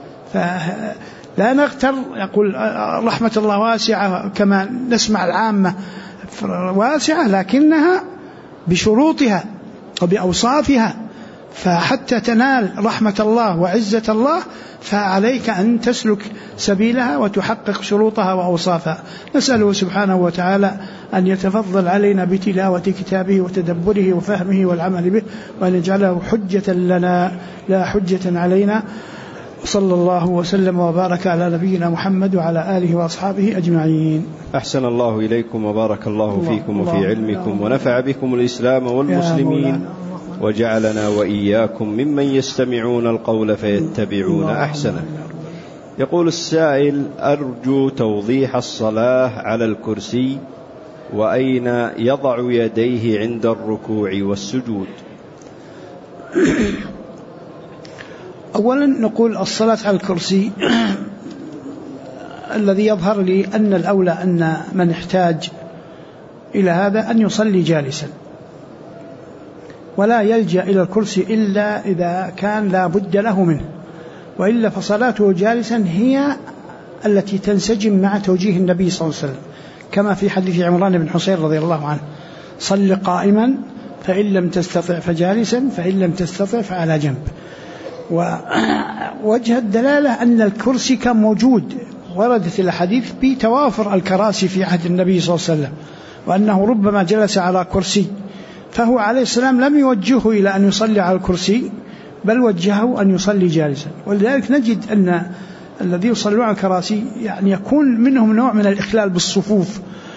فلا نغتر، يقول رحمة الله واسعة كما نسمع العامة واسعة، لكنها بشروطها وبأوصافها. فحتى تنال رحمة الله وعزة الله فعليك أن تسلك سبيلها وتحقق شروطها وأوصافها. نسأله سبحانه وتعالى أن يتفضل علينا بتلاوة كتابه وتدبره وفهمه والعمل به، وأن يجعله حجة لنا لا حجة علينا. صلى الله وسلم وبارك على نبينا محمد وعلى آله وأصحابه أجمعين. أحسن الله إليكم وبارك الله فيكم وفي علمكم ونفع بكم الإسلام والمسلمين، وجعلنا وإياكم ممن يستمعون القول فيتبعون أحسنه. يقول السائل: أرجو توضيح الصلاة على الكرسي، وأين يضع يديه عند الركوع والسجود؟ أولا نقول الصلاة على الكرسي الذي يظهر لي أن الأولى أن من احتاج إلى هذا أن يصلي جالسا، ولا يلجأ إلى الكرسي إلا إذا كان لا بد له منه، وإلا فصلاته جالسا هي التي تنسجم مع توجيه النبي صلى الله عليه وسلم، كما في حديث عمران بن حسين رضي الله عنه: صل قائما فإن لم تستطع فجالسا فإن لم تستطع فعلى جنب. ووجه الدلالة أن الكرسي كان موجود، وردت الحديث بتوافر الكراسي في عهد النبي صلى الله عليه وسلم، وأنه ربما جلس على كرسي، فهو عليه السلام لم يوجهه إلى أن يصلي على الكرسي، بل وجهه أن يصلي جالسا. ولذلك نجد أن الذي يصلون على الكراسي يعني يكون منهم نوع من الإخلال بالصفوف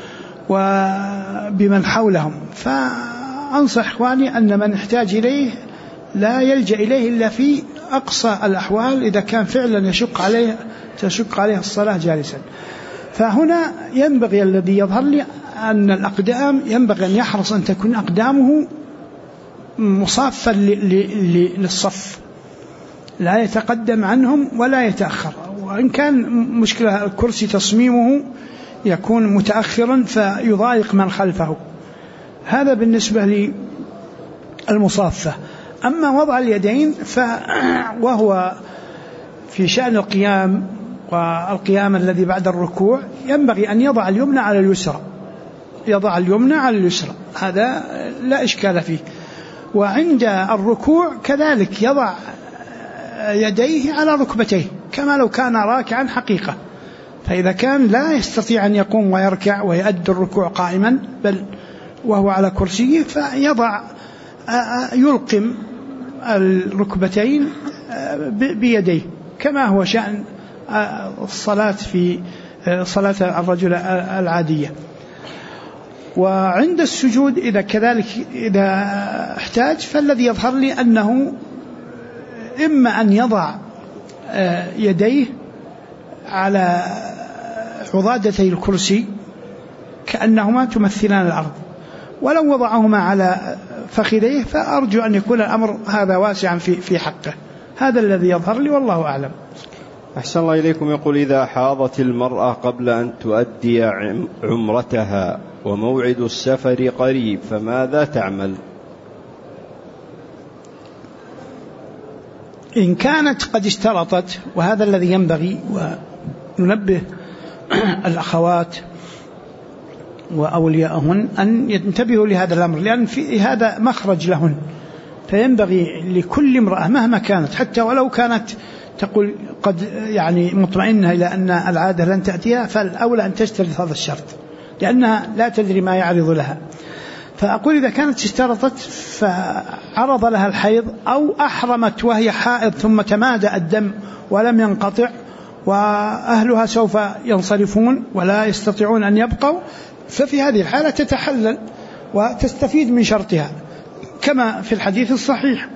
وبمن حولهم. فأنصح إخواني أن من احتاج إليه لا يلجأ إليه إلا في أقصى الأحوال، إذا كان فعلا تشق عليه الصلاة جالسا. فهنا ينبغي الذي يظهر لي أن الأقدام ينبغي أن يحرص أن تكون أقدامه مصافا للصف، لا يتقدم عنهم ولا يتأخر. وإن كان مشكلة الكرسي تصميمه يكون متأخرا فيضايق من خلفه، هذا بالنسبة للمصافة. أما وضع اليدين وهو في شأن القيام والقيام الذي بعد الركوع، ينبغي أن يضع اليمنى على اليسرى، يضع اليمنى على اليسرى، هذا لا إشكال فيه. وعند الركوع كذلك يضع يديه على ركبتيه كما لو كان راكعا حقيقة. فإذا كان لا يستطيع أن يقوم ويركع ويؤدي الركوع قائما بل وهو على كرسيه، فيضع يلقم الركبتين بيديه كما هو شأن الصلاة في صلاة الرجل العادية. وعند السجود إذا كذلك إذا احتاج، فالذي يظهر لي أنه إما أن يضع يديه على عضادتي الكرسي كأنهما تمثلان الأرض، ولو وضعهما على فخذيه فأرجو أن يكون الأمر هذا واسعا في حقه. هذا الذي يظهر لي والله أعلم. أحسن الله إليكم. يقول: إذا حاضت المرأة قبل أن تؤدي عمرتها وموعد السفر قريب فماذا تعمل؟ إن كانت قد اشترطت، وهذا الذي ينبغي، وننبه الأخوات وأولياءهن أن ينتبهوا لهذا الأمر، لأن في هذا مخرج لهن. فينبغي لكل امرأة مهما كانت، حتى ولو كانت تقول قد يعني مطمئنة إلى أن العادة لن تأتيها، فالأولى أن تشترط هذا الشرط، لأنها لا تدري ما يعرض لها. فأقول إذا كانت اشترطت فعرض لها الحيض، أو أحرمت وهي حائض ثم تمادى الدم ولم ينقطع، وأهلها سوف ينصرفون ولا يستطيعون أن يبقوا، ففي هذه الحالة تتحلل وتستفيد من شرطها كما في الحديث الصحيح،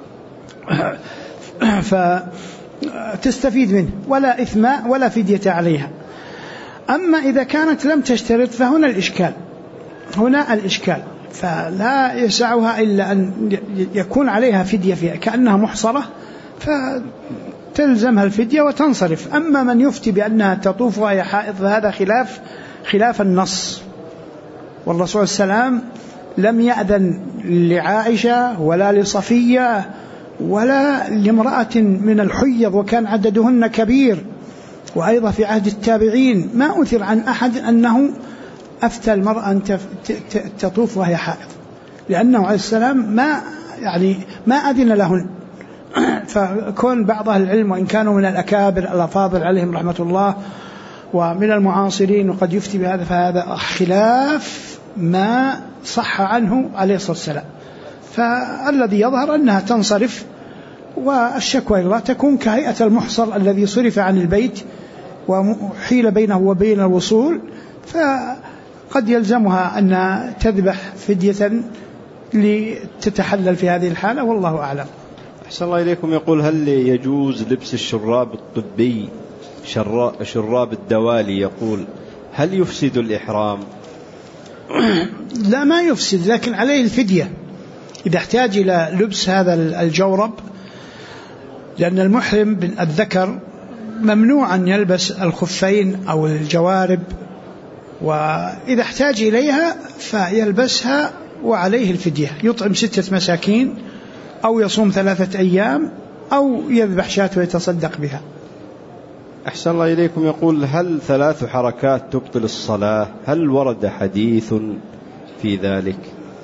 فتستفيد منه ولا إثم ولا فدية عليها. أما إذا كانت لم تشترط فهنا الإشكال، فلا يسعها إلا أن يكون عليها فدية فيها كأنها محصرة، فتلزمها الفدية وتنصرف. أما من يفتي بأنها تطوف وهي حائض فهذا خلاف النص، والرسول صلى الله عليه وسلم لم يأذن لعائشة ولا لصفية ولا لامرأة من الحيض، وكان عددهن كبير. وأيضا في عهد التابعين ما أثر عن أحد أنه أفتى المرأة أن تطوف وهي حائض، لأنه عليه السلام ما يعني ما أذن لهن. فكون بعض أهل العلم وإن كانوا من الأكابر الأفاضل عليهم رحمة الله ومن المعاصرين وقد يفتي بهذا، فهذا خلاف ما صح عنه عليه الصلاة والسلام. فالذي يظهر أنها تنصرف، والشكوى إلى الله تكون كهيئة المحصر الذي صرف عن البيت وحيل بينه وبين الوصول، فقد يلزمها أن تذبح فدية لتتحلل في هذه الحالة، والله أعلم. أحسن الله إليكم. يقول: هل يجوز لبس الشراب الطبي شراب الدوالي؟ يقول: هل يفسد الإحرام؟ لا، ما يفسد، لكن عليه الفدية إذا احتاج إلى لبس هذا الجورب، لأن المحرم الذكر ممنوع أن يلبس الخفين أو الجوارب، وإذا احتاج إليها فيلبسها وعليه الفدية، يطعم 6 مساكين أو يصوم 3 أيام أو يذبح شاة ويتصدق بها. أحسن الله إليكم. يقول: هل 3 حركات تبطل الصلاة؟ هل ورد حديث في ذلك؟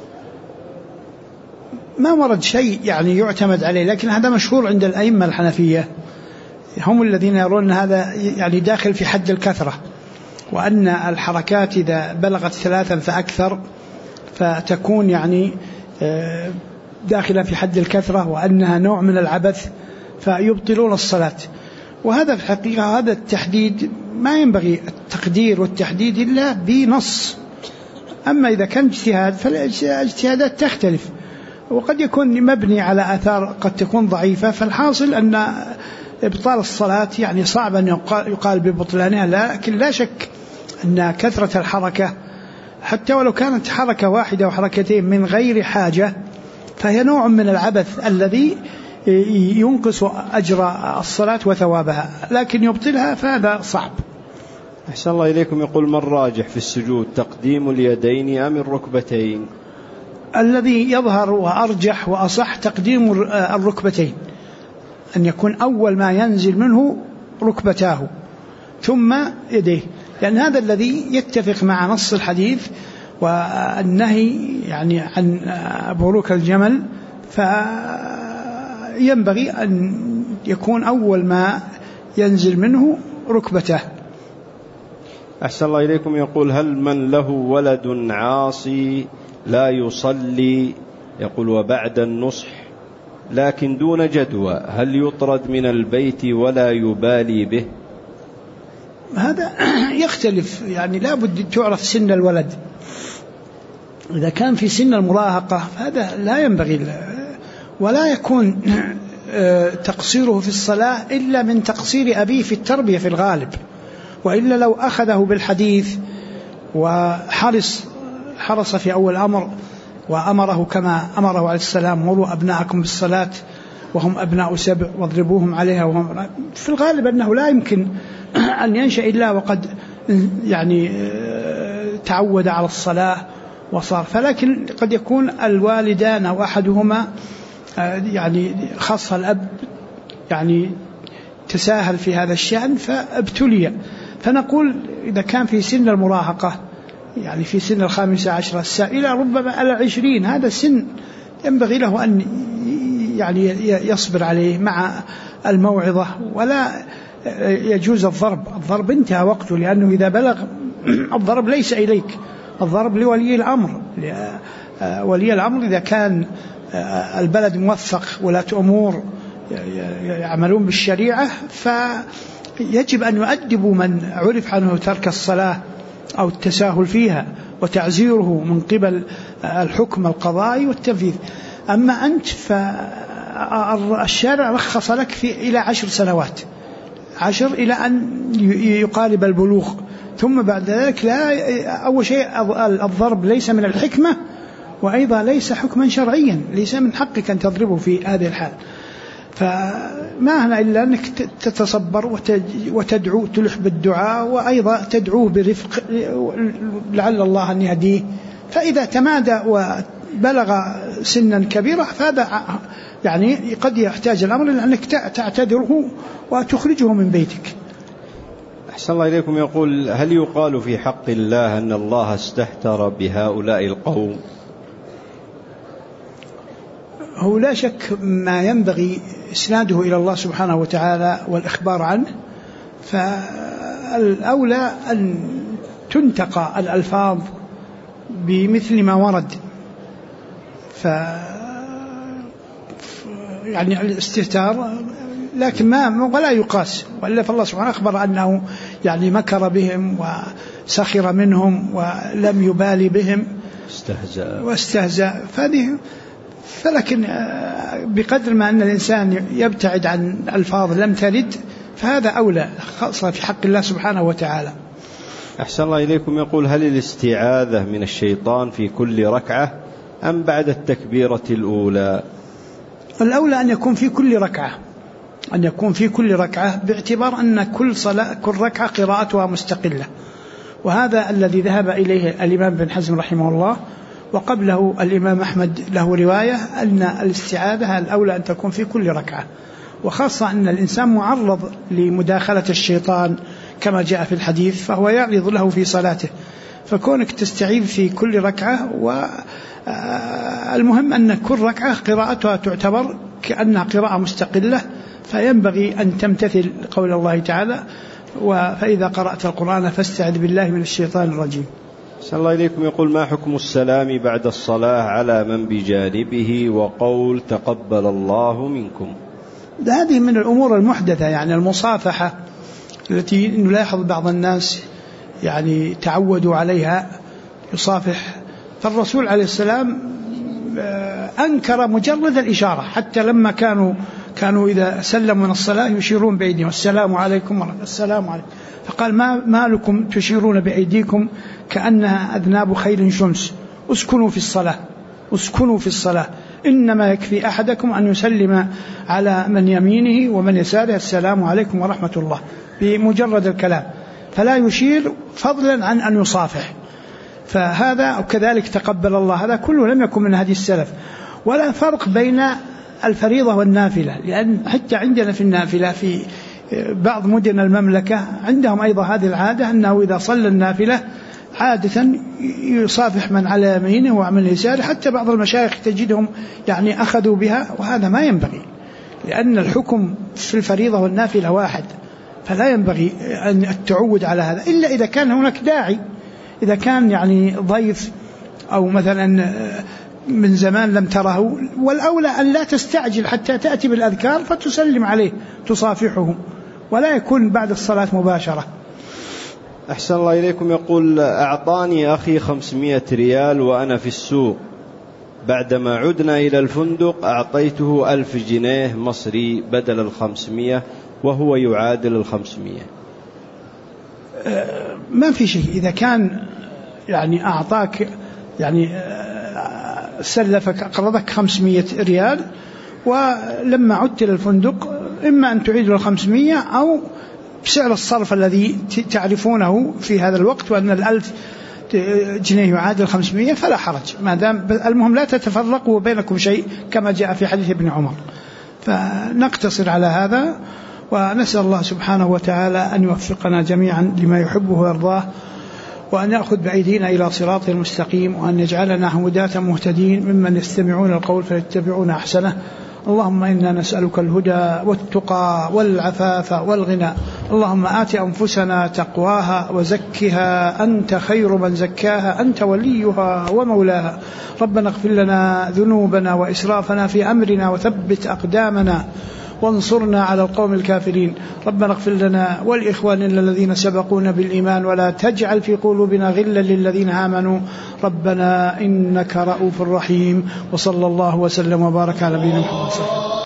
ما ورد شيء يعني يعتمد عليه، لكن هذا مشهور عند الأئمة الحنفية، هم الذين يرون هذا يعني داخل في حد الكثرة، وأن الحركات إذا بلغت 3 فأكثر فتكون يعني داخلة في حد الكثرة، وأنها نوع من العبث فيبطلون الصلاة. وهذا في الحقيقة هذا التحديد ما ينبغي التقدير والتحديد إلا بنص. أما إذا كان اجتهاد فالاجتهادات تختلف، وقد يكون مبني على آثار قد تكون ضعيفة. فالحاصل أن إبطال الصلاة يعني صعب أن يقال ببطلانها، لكن لا شك أن كثرة الحركة حتى ولو كانت حركة واحدة وحركتين من غير حاجة فهي نوع من العبث الذي ينقص أجر الصلاة وثوابها، لكن يبطلها فهذا صعب. أحسن الله إليكم. يقول: ما الراجح في السجود، تقديم اليدين أم الركبتين؟ الذي يظهر وأرجح وأصح تقديم الركبتين، أن يكون أول ما ينزل منه ركبتاه ثم يديه، لأن هذا الذي يتفق مع نص الحديث والنهي يعني عن بروك الجمل، فينبغي أن يكون أول ما ينزل منه ركبته. أحسن الله إليكم. يقول: هل من له ولد عاصي لا يصلي، يقول وبعد النصح لكن دون جدوى، هل يطرد من البيت ولا يبالي به؟ هذا يختلف، يعني لا بد تعرف سن الولد. إذا كان في سن المراهقة هذا لا ينبغي، ولا يكون تقصيره في الصلاة إلا من تقصير أبيه في التربية في الغالب، وإلا لو أخذه بالحديث وحرص في أول أمر وأمره كما أمره عليه السلام: مروا أبناءكم بالصلاة وهم أبناء 7 واضربوهم عليها، وهم في الغالب أنه لا يمكن أن ينشأ إلا وقد يعني تعود على الصلاة وصار. فلكن قد يكون الوالدان أو أحدهما يعني خاصة الأب يعني تساهل في هذا الشأن فابتلي. فنقول إذا كان في سن المراهقة يعني في سن 15 إلى ربما 20، هذا سن ينبغي له أن يعني يصبر عليه مع الموعظة، ولا يجوز الضرب انتهى وقته، لأنه إذا بلغ الضرب ليس إليك، الضرب لولي الأمر. ولي الأمر إذا كان البلد موفق ولاة أمور يعملون بالشريعة فيجب أن يؤدبوا من عرف عنه ترك الصلاة أو التساهل فيها وتعزيره من قبل الحكم القضائي والتنفيذ. أما أنت فالشارع رخص لك إلى 10 سنوات، 10 إلى أن يقارب البلوغ، ثم بعد ذلك لا. أول شيء الضرب ليس من الحكمة، وأيضا ليس حكما شرعيا، ليس من حقك أن تضربه في هذه الحال. فما هنا إلا أنك تتصبر وتدعو، تلح بالدعاء، وأيضا تدعوه برفق لعل الله أن يهديه. فإذا تمادى وبلغ سنا كبيرة فهذا يعني قد يحتاج الأمر لأنك تعتذره وتخرجه من بيتك. أحسن الله إليكم. يقول: هل يقال في حق الله أن الله استهتر بهؤلاء القوم؟ هو لا شك ما ينبغي إسناده إلى الله سبحانه وتعالى والإخبار عنه، فالأولى أن تنتقى الألفاظ بمثل ما ورد، يعني الاستهتار لكن ولا يقاس، وإلا فالله سبحانه أخبر أنه يعني مكر بهم وسخر منهم ولم يبالي بهم واستهزأ. فلكن بقدر ما أن الإنسان يبتعد عن ألفاظ لم ترد فهذا أولى، خاصة في حق الله سبحانه وتعالى. أحسن الله إليكم. يقول: هل الاستعاذة من الشيطان في كل ركعة أم بعد التكبيرة الأولى؟ الأولى أن يكون في كل ركعة، أن يكون في كل ركعة، باعتبار أن كل ركعة قراءتها مستقلة، وهذا الذي ذهب إليه الإمام بن حزم رحمه الله، وقبله الإمام أحمد له رواية أن الاستعاذة الأولى أن تكون في كل ركعة، وخاصة أن الإنسان معرض لمداخلة الشيطان كما جاء في الحديث، فهو يعرض له في صلاته، فكونك تستعيذ في كل ركعة. والمهم أن كل ركعة قراءتها تعتبر كأنها قراءة مستقلة، فينبغي أن تمتثل قول الله تعالى: فإذا قرأت القرآن فاستعذ بالله من الشيطان الرجيم. صلى الله إليكم. يقول: ما حكم السلام بعد الصلاة على من بجانبه وقول تقبل الله منكم؟ هذه من الأمور المحدثة، يعني المصافحة التي نلاحظ بعض الناس يعني تعودوا عليها، يصافح. فالرسول عليه السلام أنكر مجرد الإشارة، حتى لما كانوا إذا سلموا من الصلاة يشيرون بأيديهم: السلام عليكم ورحمة السلام عليكم. فقال: ما لكم تشيرون بأيديكم كأنها أذناب خيل شمس، اسكنوا في الصلاة، إنما يكفي أحدكم أن يسلم على من يمينه ومن يساره: السلام عليكم ورحمة الله، بمجرد الكلام، فلا يشير فضلا عن أن يصافح. فهذا وكذلك تقبل الله، هذا كله لم يكن من هدي السلف. ولا فرق بين الفريضة والنافلة، لأن حتى عندنا في النافلة في بعض مدن المملكة عندهم أيضا هذه العادة، أنه إذا صلى النافلة عادة يصافح من على يمينه ومن يساره، حتى بعض المشايخ تجدهم يعني أخذوا بها، وهذا ما ينبغي، لأن الحكم في الفريضة والنافلة واحد، فلا ينبغي أن التعود على هذا، إلا إذا كان هناك داعي، إذا كان يعني ضيف أو مثلا من زمان لم تره، والأولى أن لا تستعجل حتى تأتي بالأذكار فتسلم عليه تصافحه، ولا يكون بعد الصلاة مباشرة. أحسن الله إليكم. يقول: أعطاني أخي 500 ريال وأنا في السوق، بعدما عدنا إلى الفندق أعطيته 1000 جنيه مصري بدل 500 وهو يعادل 500. ما في شيء، إذا كان يعني أعطاك يعني سلفك أقرضك 500 ريال ولما عدت إلى الفندق إما أن تعيد له 500 أو بسعر الصرف الذي تعرفونه في هذا الوقت، وأن 1000 جنيه يعادل 500 فلا حرج، ما دام المهم لا تتفرقوا بينكم شيء كما جاء في حديث ابن عمر. فنقتصر على هذا، ونسأل الله سبحانه وتعالى أن يوفقنا جميعا لما يحبه ويرضاه، وأن يأخذ بأيدينا إلى صراط المستقيم، وأن يجعلنا هداة مهتدين ممن يستمعون القول فيتبعون أحسنه. اللهم إنا نسألك الهدى والتقى والعفاف والغنى. اللهم آت أنفسنا تقواها وزكها أنت خير من زكاها، أنت وليها ومولاها. ربنا اغفر لنا ذنوبنا وإسرافنا في أمرنا وثبت أقدامنا وانصرنا على القوم الكافرين. ربنا اغفر لنا ولإخواننا الذين سبقونا بالإيمان، ولا تجعل في قلوبنا غلا للذين آمنوا ربنا إنك رؤوف رحيم. وصلى الله وسلم وبارك على نبينا محمد.